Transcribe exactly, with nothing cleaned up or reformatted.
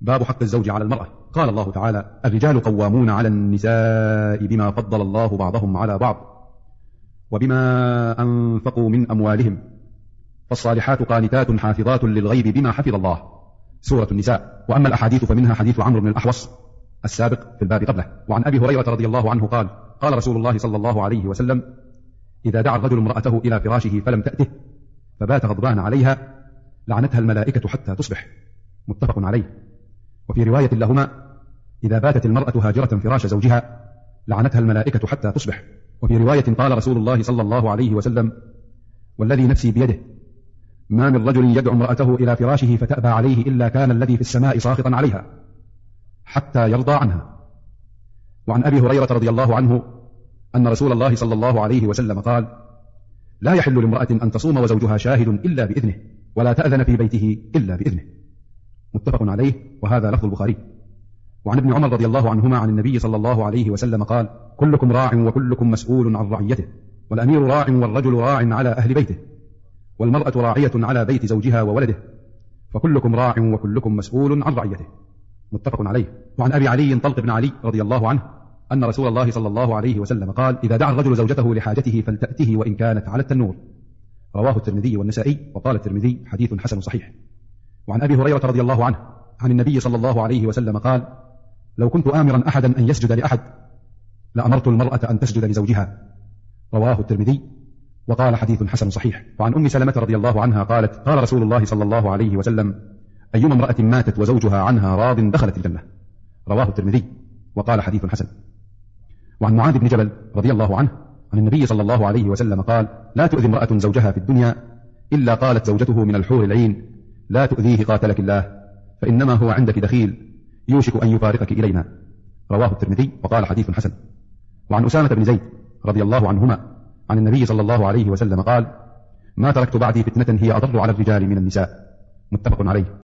باب حق الزوج على المرأة. قال الله تعالى: الرجال قوامون على النساء بما فضل الله بعضهم على بعض وبما أنفقوا من أموالهم، فالصالحات قانتات حافظات للغيب بما حفظ الله. سورة النساء. وأما الأحاديث فمنها حديث عمرو بن الأحوص السابق في الباب قبله. وعن أبي هريرة رضي الله عنه قال: قال رسول الله صلى الله عليه وسلم: إذا دعا الرجل امرأته إلى فراشه فلم تأته فبات غضبان عليها لعنتها الملائكة حتى تصبح. متفق عليه. وفي رواية لهما: إذا باتت المرأة هاجرة فراش زوجها لعنتها الملائكة حتى تصبح. وفي رواية قال رسول الله صلى الله عليه وسلم: والذي نفسي بيده ما من رجل يدعو امرأته إلى فراشه فتأبى عليه إلا كان الذي في السماء ساخطا عليها حتى يرضى عنها. وعن أبي هريرة رضي الله عنه أن رسول الله صلى الله عليه وسلم قال: لا يحل لامرأة أن تصوم وزوجها شاهد إلا بإذنه، ولا تأذن في بيته إلا بإذنه. متفق عليه، وهذا لفظ البخاري. وعن ابن عمر رضي الله عنهما عن النبي صلى الله عليه وسلم قال: كلكم راع وكلكم مسؤول عن رعيته، والأمير راع والرجل راع على أهل بيته، والمرأة راعية على بيت زوجها وولده، فكلكم راع وكلكم مسؤول عن رعيته. متفق عليه. وعن أبي علي طلق بن علي رضي الله عنه أن رسول الله صلى الله عليه وسلم قال: إذا دعا الرجل زوجته لحاجته فلتأته وإن كانت على التنور. رواه الترمذي والنسائي، وقال الترمذي: حديث حسن صحيح. وعن أبي هريرة رضي الله عنه عن النبي صلى الله عليه وسلم قال: لو كنت آمرا أحدا أن يسجد لأحد لأمرت المرأة أن تسجد لزوجها. رواه الترمذي، وقال: حديث حسن صحيح. وعن أم سلمة رضي الله عنها قالت: قال رسول الله صلى الله عليه وسلم: أيما امرأة ماتت وزوجها عنها راض دخلت الجنة. رواه الترمذي، وقال: حديث حسن. وعن معاذ بن جبل رضي الله عنه عن النبي صلى الله عليه وسلم قال: لا تؤذي امرأة زوجها في الدنيا إلا قالت زوجته من الحور العين: لا تؤذيه قاتلك الله، فإنما هو عندك دخيل يوشك أن يفارقك إلينا. رواه الترمذي، وقال: حديث حسن. وعن أسامة بن زيد رضي الله عنهما عن النبي صلى الله عليه وسلم قال: ما تركت بعدي فتنة هي أضر على الرجال من النساء. متفق عليه.